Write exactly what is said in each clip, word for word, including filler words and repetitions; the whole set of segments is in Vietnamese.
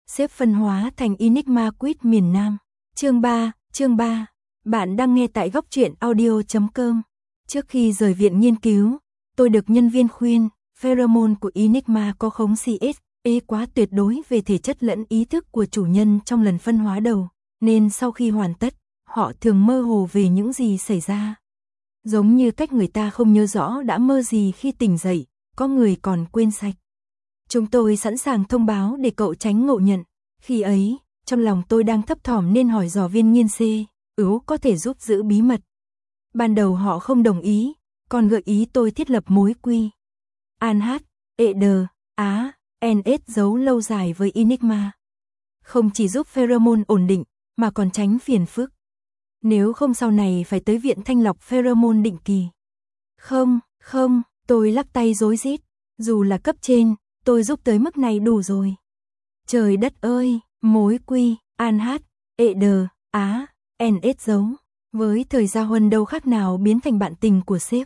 Sếp phân hóa thành Enigma Quýt miền Nam. Chương ba, chương ba. Bạn đang nghe tại góc truyện audio chấm com. Trước khi rời viện nghiên cứu, tôi được nhân viên khuyên, pheromone của Enigma có khống xê ét e quá tuyệt đối về thể chất lẫn ý thức của chủ nhân trong lần phân hóa đầu, nên sau khi hoàn tất, họ thường mơ hồ về những gì xảy ra. Giống như cách người ta không nhớ rõ đã mơ gì khi tỉnh dậy, có người còn quên sạch. Chúng tôi sẵn sàng thông báo để cậu tránh ngộ nhận. Khi ấy, trong lòng tôi đang thấp thỏm nên hỏi dò viên nghiên C, ứu có thể giúp giữ bí mật. Ban đầu họ không đồng ý, còn gợi ý tôi thiết lập mối quy. An hát, E D, Á, N S giấu lâu dài với Enigma. Không chỉ giúp pheromone ổn định, mà còn tránh phiền phức. Nếu không sau này phải tới viện thanh lọc pheromone định kỳ. Không, không, tôi lắc tay rối rít. Dù là cấp trên, tôi giúp tới mức này đủ rồi. Trời đất ơi, mối quy, An hát, E D, Á, N S giấu. Với thời Gia Huân đâu khác nào biến thành bạn tình của sếp.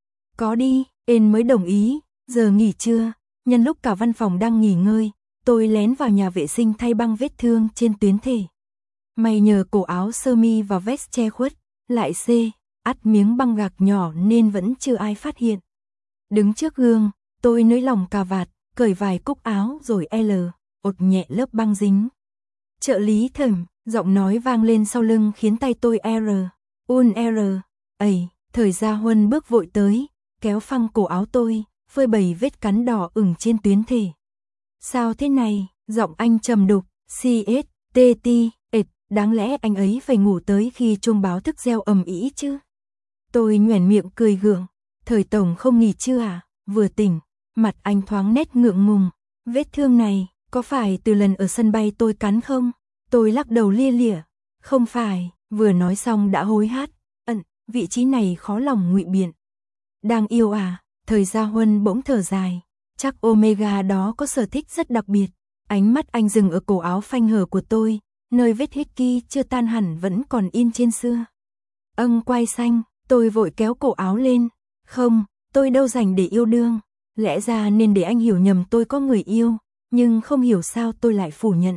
Có đi, En mới đồng ý. Giờ nghỉ trưa, nhân lúc cả văn phòng đang nghỉ ngơi, tôi lén vào nhà vệ sinh thay băng vết thương trên tuyến thể. May nhờ cổ áo sơ mi và vest che khuất, lại C, ắt miếng băng gạc nhỏ nên vẫn chưa ai phát hiện. Đứng trước gương, tôi nới lỏng cà vạt, cởi vài cúc áo rồi L, ột nhẹ lớp băng dính. Trợ lý thầm, giọng nói vang lên sau lưng khiến tay tôi R, un R, ầy, thời Gia Huân bước vội tới, kéo phăng cổ áo tôi, phơi bày vết cắn đỏ ửng trên tuyến thể. Sao thế này, giọng anh trầm đục, C S, T T, ệt, đáng lẽ anh ấy phải ngủ tới khi chuông báo thức reo ầm ĩ chứ. Tôi nhoẻn miệng cười gượng, thời tổng không nghỉ chưa à, vừa tỉnh, mặt anh thoáng nét ngượng ngùng, vết thương này, có phải từ lần ở sân bay tôi cắn không? Tôi lắc đầu lia lịa, không phải, vừa nói xong đã hối hát, ẩn, vị trí này khó lòng ngụy biện. Đang yêu à, thời Gia Huân bỗng thở dài, chắc Omega đó có sở thích rất đặc biệt. Ánh mắt anh dừng ở cổ áo phanh hở của tôi, nơi vết hickey chưa tan hẳn vẫn còn in trên xưa. Âng quai xanh, tôi vội kéo cổ áo lên, không, tôi đâu rảnh để yêu đương, lẽ ra nên để anh hiểu nhầm tôi có người yêu, nhưng không hiểu sao tôi lại phủ nhận.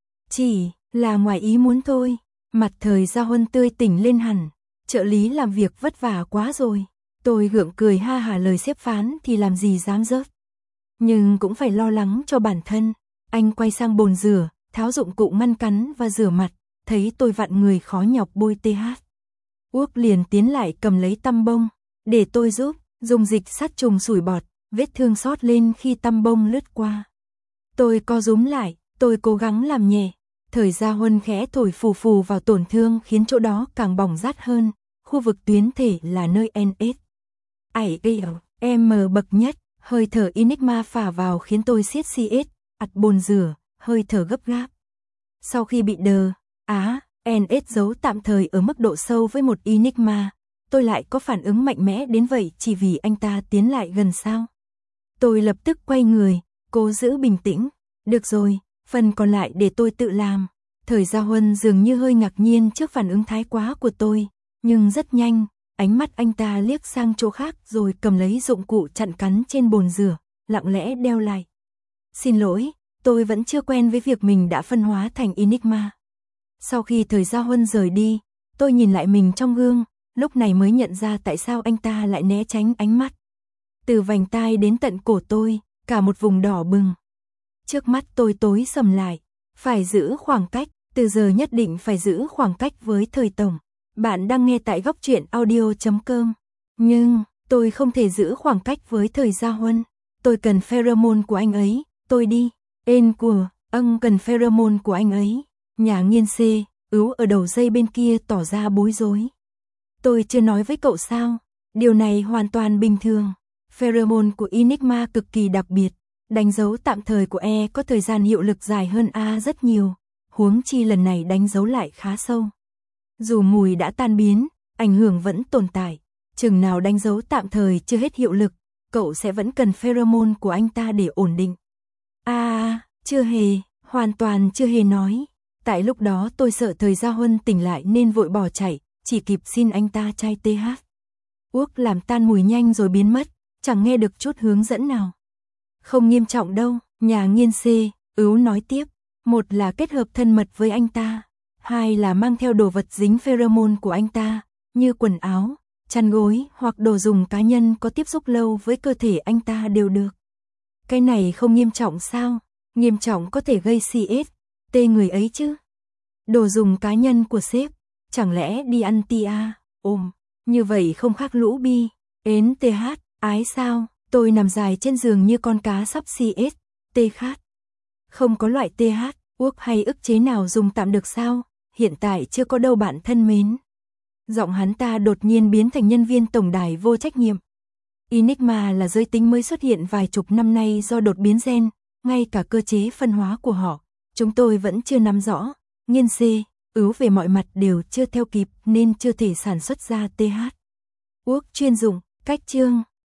Chỉ là ngoài ý muốn thôi. Mặt thời Gia Huân tươi tỉnh lên hẳn, trợ lý làm việc vất vả quá rồi. Tôi gượng cười ha hả lời sếp phán thì làm gì dám rớt. Nhưng cũng phải lo lắng cho bản thân. Anh quay sang bồn rửa, tháo dụng cụ ngăn cắn và rửa mặt, thấy tôi vặn người khó nhọc bôi T H. Uốc liền tiến lại cầm lấy tăm bông, để tôi giúp, dùng dịch sát trùng sủi bọt, vết thương sót lên khi tăm bông lướt qua. Tôi co rúm lại, tôi cố gắng làm nhẹ. Thời Gia Huân khẽ thổi phù phù vào tổn thương khiến chỗ đó càng bỏng rát hơn, khu vực tuyến thể là nơi N S. Ải M bậc nhất, hơi thở Enigma phả vào khiến tôi siết C S, ặt bồn rửa, hơi thở gấp gáp. Sau khi bị đờ, Á, N S giấu tạm thời ở mức độ sâu với một Enigma, tôi lại có phản ứng mạnh mẽ đến vậy chỉ vì anh ta tiến lại gần sao. Tôi lập tức quay người, cố giữ bình tĩnh, được rồi. Phần còn lại để tôi tự làm. Thời Gia Huân dường như hơi ngạc nhiên trước phản ứng thái quá của tôi, nhưng rất nhanh, ánh mắt anh ta liếc sang chỗ khác rồi cầm lấy dụng cụ chặn cắn trên bồn rửa, lặng lẽ đeo lại. Xin lỗi, tôi vẫn chưa quen với việc mình đã phân hóa thành Enigma. Sau khi thời Gia Huân rời đi, tôi nhìn lại mình trong gương, lúc này mới nhận ra tại sao anh ta lại né tránh ánh mắt. Từ vành tai đến tận cổ tôi, cả một vùng đỏ bừng. Trước mắt tôi tối sầm lại, phải giữ khoảng cách, từ giờ nhất định phải giữ khoảng cách với thời tổng. Bạn đang nghe tại góc truyện audio chấm com. Nhưng, tôi không thể giữ khoảng cách với thời Gia Huân. Tôi cần pheromone của anh ấy, tôi đi. En của, âng cần pheromone của anh ấy. Nhà nghiên C, ứu ở đầu dây bên kia tỏ ra bối rối. Tôi chưa nói với cậu sao, điều này hoàn toàn bình thường. Pheromone của Enigma cực kỳ đặc biệt. Đánh dấu tạm thời của E có thời gian hiệu lực dài hơn A rất nhiều, huống chi lần này đánh dấu lại khá sâu. Dù mùi đã tan biến, ảnh hưởng vẫn tồn tại, chừng nào đánh dấu tạm thời chưa hết hiệu lực, cậu sẽ vẫn cần pheromone của anh ta để ổn định. À, chưa hề, hoàn toàn chưa hề nói. Tại lúc đó tôi sợ thời Gia Huân tỉnh lại nên vội bỏ chạy, chỉ kịp xin anh ta chai T H. Uốc làm tan mùi nhanh rồi biến mất, chẳng nghe được chút hướng dẫn nào. Không nghiêm trọng đâu, nhà nghiên C, ứu nói tiếp. Một là kết hợp thân mật với anh ta, hai là mang theo đồ vật dính pheromone của anh ta, như quần áo, chăn gối hoặc đồ dùng cá nhân có tiếp xúc lâu với cơ thể anh ta đều được. Cái này không nghiêm trọng sao? Nghiêm trọng có thể gây xê ét, tê người ấy chứ. Đồ dùng cá nhân của sếp, chẳng lẽ đi ăn tia, ôm, như vậy không khác lũ bi, ến tê hát, ái sao, tôi nằm dài trên giường như con cá sắp xê ét, tê khát. Không có loại tê hát, uốc hay ức chế nào dùng tạm được sao, hiện tại chưa có đâu bạn thân mến. Giọng hắn ta đột nhiên biến thành nhân viên tổng đài vô trách nhiệm. Enigma là giới tính mới xuất hiện vài chục năm nay do đột biến gen, ngay cả cơ chế phân hóa của họ, chúng tôi vẫn chưa nắm rõ, nghiên xê, ứ về mọi mặt đều chưa theo kịp nên chưa thể sản xuất ra tê hát. Uốc chuyên dụng, cách chương.